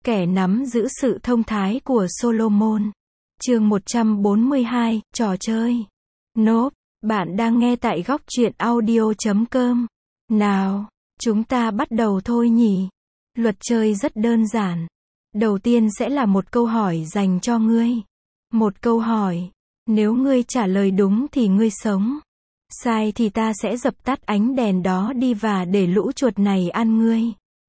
Kẻ nắm giữ sự thông thái của Solomon. Chương 142, trò chơi. Nốp, bạn đang nghe tại góc truyện audio.com. Nào, chúng ta bắt đầu thôi nhỉ. Luật chơi rất đơn giản. Đầu tiên sẽ là một câu hỏi dành cho ngươi. Một câu hỏi. Nếu ngươi trả lời đúng thì ngươi sống. Sai thì ta sẽ dập tắt ánh đèn đó đi và để lũ chuột này ăn ngươi.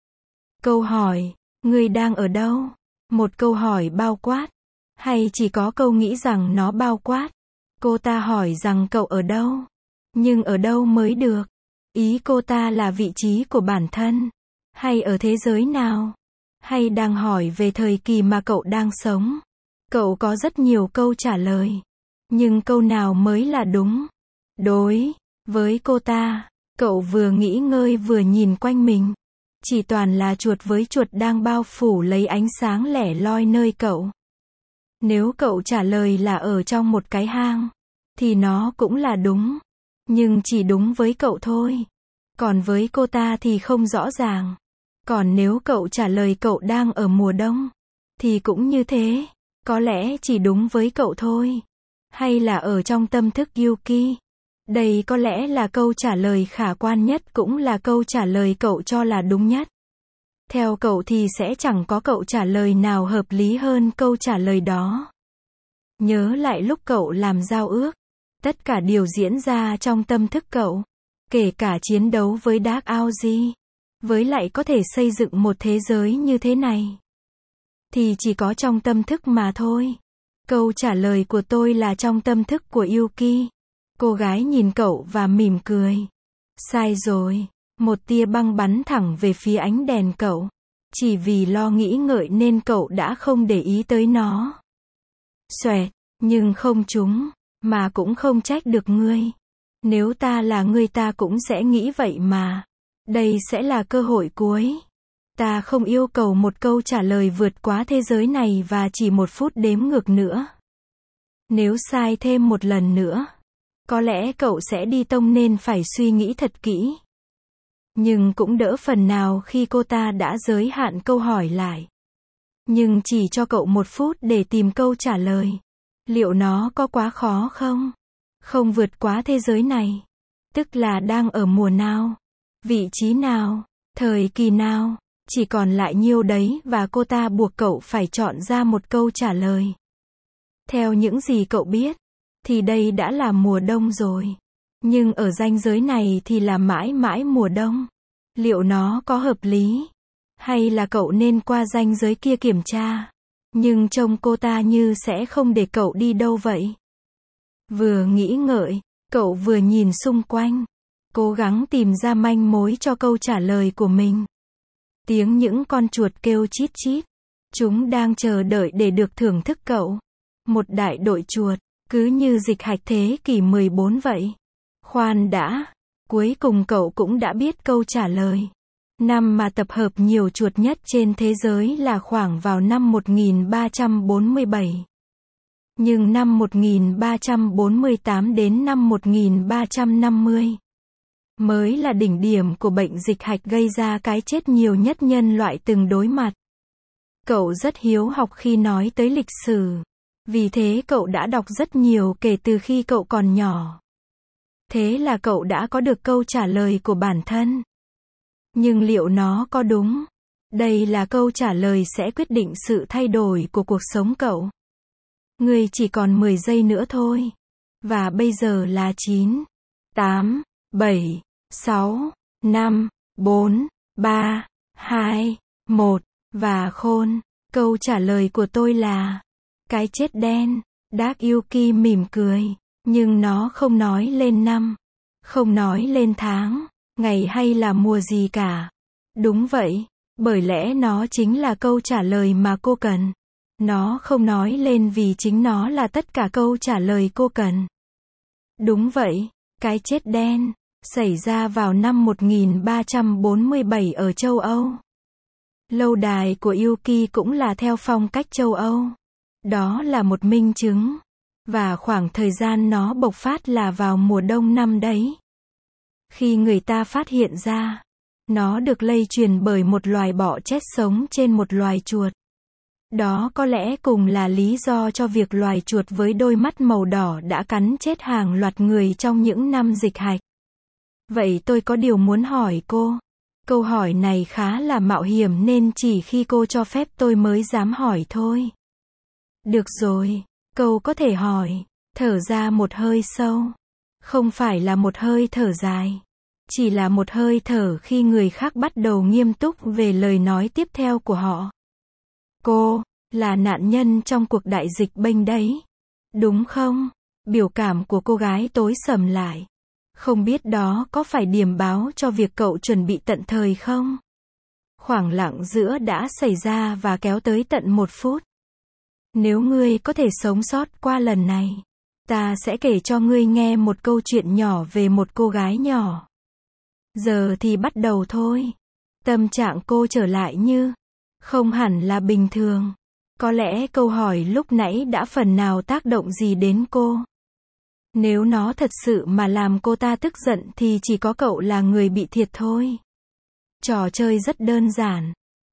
Câu hỏi. Ngươi đang ở đâu? Một câu hỏi bao quát. Hay chỉ có câu nghĩ rằng nó bao quát? Cô ta hỏi rằng cậu ở đâu? Nhưng ở đâu mới được? Ý cô ta là vị trí của bản thân? Hay ở thế giới nào? Hay đang hỏi về thời kỳ mà cậu đang sống? Cậu có rất nhiều câu trả lời. Nhưng câu nào mới là đúng? Đối với cô ta, cậu vừa nghỉ ngơi vừa nhìn quanh mình. Chỉ toàn là chuột với chuột đang bao phủ lấy ánh sáng lẻ loi nơi cậu. Nếu cậu trả lời là ở trong một cái hang, thì nó cũng là đúng. Nhưng chỉ đúng với cậu thôi. Còn với cô ta thì không rõ ràng. Còn nếu cậu trả lời cậu đang ở mùa đông, thì cũng như thế. Có lẽ chỉ đúng với cậu thôi. Hay là ở trong tâm thức Yuki. Đây có lẽ là câu trả lời khả quan nhất, cũng là câu trả lời cậu cho là đúng nhất. Theo cậu thì sẽ chẳng có câu trả lời nào hợp lý hơn câu trả lời đó. Nhớ lại lúc cậu làm giao ước. Tất cả điều diễn ra trong tâm thức cậu. Kể cả chiến đấu với Dark Augie. Với lại có thể xây dựng một thế giới như thế này. Thì chỉ có trong tâm thức mà thôi. Câu trả lời của tôi là trong tâm thức của Yuki. Cô gái nhìn cậu và mỉm cười. Sai rồi. Một tia băng bắn thẳng về phía ánh đèn cậu. Chỉ vì lo nghĩ ngợi nên cậu đã không để ý tới nó. Xoẹt, nhưng không trúng, mà cũng không trách được ngươi. Nếu ta là ngươi ta cũng sẽ nghĩ vậy mà. Đây sẽ là cơ hội cuối. Ta không yêu cầu một câu trả lời vượt quá thế giới này và chỉ 1 phút đếm ngược nữa. Nếu sai thêm một lần nữa, có lẽ cậu sẽ đi tông nên phải suy nghĩ thật kỹ. Nhưng cũng đỡ phần nào khi cô ta đã giới hạn câu hỏi lại. Nhưng chỉ cho cậu 1 phút để tìm câu trả lời. Liệu nó có quá khó không? Không vượt quá thế giới này. Tức là đang ở mùa nào? Vị trí nào? Thời kỳ nào? Chỉ còn lại nhiêu đấy và cô ta buộc cậu phải chọn ra một câu trả lời. Theo những gì cậu biết, thì đây đã là mùa đông rồi. Nhưng ở ranh giới này thì là mãi mãi mùa đông. Liệu nó có hợp lý? Hay là cậu nên qua ranh giới kia kiểm tra? Nhưng trông cô ta như sẽ không để cậu đi đâu vậy. Vừa nghĩ ngợi, cậu vừa nhìn xung quanh. Cố gắng tìm ra manh mối cho câu trả lời của mình. Tiếng những con chuột kêu chít chít. Chúng đang chờ đợi để được thưởng thức cậu. Một đại đội chuột, cứ như dịch hạch thế kỷ 14 vậy. Khoan đã, cuối cùng cậu cũng đã biết câu trả lời. Năm mà tập hợp nhiều chuột nhất trên thế giới là khoảng vào năm 1347. Nhưng năm 1348 đến năm 1350 mới là đỉnh điểm của bệnh dịch hạch gây ra cái chết nhiều nhất nhân loại từng đối mặt. Cậu rất hiếu học khi nói tới lịch sử. Vì thế cậu đã đọc rất nhiều kể từ khi cậu còn nhỏ. Thế là cậu đã có được câu trả lời của bản thân. Nhưng liệu nó có đúng? Đây là câu trả lời sẽ quyết định sự thay đổi của cuộc sống cậu. Ngươi chỉ còn 10 giây nữa thôi. Và bây giờ là 9, 8, 7, 6, 5, 4, 3, 2, 1. Và khôn, câu trả lời của tôi là cái chết đen. Dark Yuki mỉm cười. Nhưng nó không nói lên năm. Không nói lên tháng, ngày hay là mùa gì cả. Đúng vậy. Bởi lẽ nó chính là câu trả lời mà cô cần. Nó không nói lên vì chính nó là tất cả câu trả lời cô cần. Đúng vậy. Cái chết đen xảy ra vào năm 1347 ở châu Âu. Lâu đài của Yuki cũng là theo phong cách châu Âu. Đó là một minh chứng. Và khoảng thời gian nó bộc phát là vào mùa đông năm đấy. Khi người ta phát hiện ra, nó được lây truyền bởi một loài bọ chết sống trên một loài chuột. Đó có lẽ cùng là lý do cho việc loài chuột với đôi mắt màu đỏ đã cắn chết hàng loạt người trong những năm dịch hạch. Vậy tôi có điều muốn hỏi cô. Câu hỏi này khá là mạo hiểm nên chỉ khi cô cho phép tôi mới dám hỏi thôi. Được rồi, câu có thể hỏi. Thở ra một hơi sâu. Không phải là một hơi thở dài. Chỉ là một hơi thở khi người khác bắt đầu nghiêm túc về lời nói tiếp theo của họ. Cô là nạn nhân trong cuộc đại dịch bênh đấy. Đúng không? Biểu cảm của cô gái tối sầm lại. Không biết đó có phải điểm báo cho việc cậu chuẩn bị tận thời không? Khoảng lặng giữa đã xảy ra và kéo tới tận 1 phút. Nếu ngươi có thể sống sót qua lần này, ta sẽ kể cho ngươi nghe một câu chuyện nhỏ về một cô gái nhỏ. Giờ thì bắt đầu thôi. Tâm trạng cô trở lại như không hẳn là bình thường. Có lẽ câu hỏi lúc nãy đã phần nào tác động gì đến cô. Nếu nó thật sự mà làm cô ta tức giận thì chỉ có cậu là người bị thiệt thôi. Trò chơi rất đơn giản.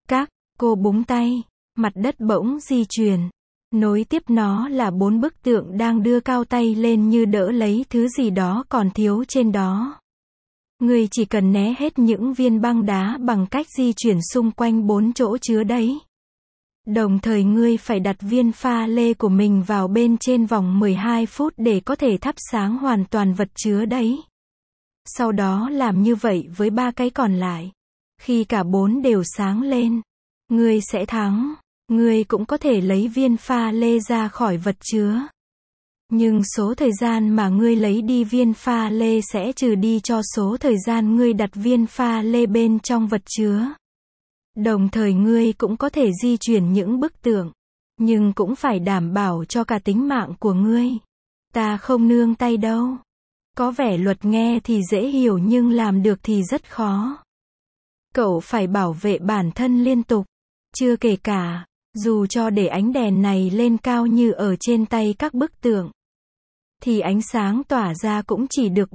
Cô búng tay, mặt đất bỗng di chuyển. Nối tiếp nó là 4 bức tượng đang đưa cao tay lên như đỡ lấy thứ gì đó còn thiếu trên đó. Ngươi chỉ cần né hết những viên băng đá bằng cách di chuyển xung quanh 4 chỗ chứa đấy. Đồng thời ngươi phải đặt viên pha lê của mình vào bên trên vòng 12 phút để có thể thắp sáng hoàn toàn vật chứa đấy. Sau đó làm như vậy với 3 cái còn lại. Khi cả 4 đều sáng lên, ngươi sẽ thắng. Ngươi cũng có thể lấy viên pha lê ra khỏi vật chứa. Nhưng số thời gian mà ngươi lấy đi viên pha lê sẽ trừ đi cho số thời gian ngươi đặt viên pha lê bên trong vật chứa. Đồng thời ngươi cũng có thể di chuyển những bức tượng. Nhưng cũng phải đảm bảo cho cả tính mạng của ngươi. Ta không nương tay đâu. Có vẻ luật nghe thì dễ hiểu nhưng làm được thì rất khó. Cậu phải bảo vệ bản thân liên tục. Chưa kể cả, dù cho để ánh đèn này lên cao như ở trên tay các bức tượng, thì ánh sáng tỏa ra cũng chỉ được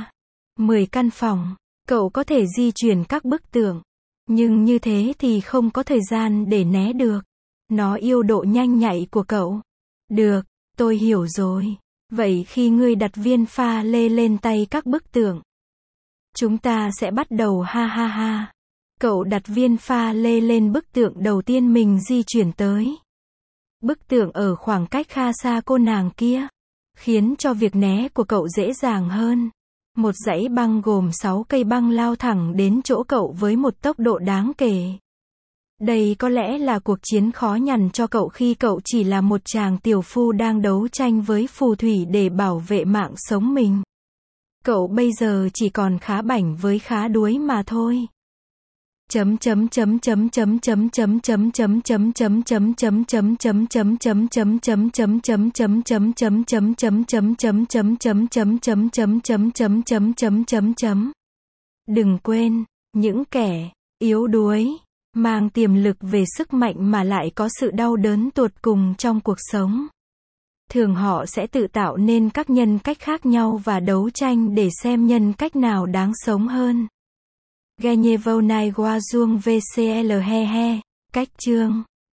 10 căn phòng. Cậu có thể di chuyển các bức tượng. Nhưng như thế thì không có thời gian để né được. Nó yêu độ nhanh nhạy của cậu. Được, tôi hiểu rồi. Vậy khi ngươi đặt viên pha lê lên tay các bức tượng, chúng ta sẽ bắt đầu ha ha ha. Cậu đặt viên pha lê lên bức tượng đầu tiên mình di chuyển tới. Bức tượng ở khoảng cách khá xa cô nàng kia, khiến cho việc né của cậu dễ dàng hơn. Một dãy băng gồm 6 cây băng lao thẳng đến chỗ cậu với một tốc độ đáng kể. Đây có lẽ là cuộc chiến khó nhằn cho cậu khi cậu chỉ là một chàng tiểu phu đang đấu tranh với phù thủy để bảo vệ mạng sống mình. Cậu bây giờ chỉ còn khá bảnh với khá đuối mà thôi. Đừng quên, những kẻ yếu đuối mang tiềm lực về sức mạnh mà lại có sự đau đớn tột cùng trong cuộc sống. Thường họ sẽ tự tạo nên các nhân cách khác nhau và đấu tranh để xem nhân cách nào đáng sống hơn. Gagnez Volnay Goazuong VCL he he. Cách chương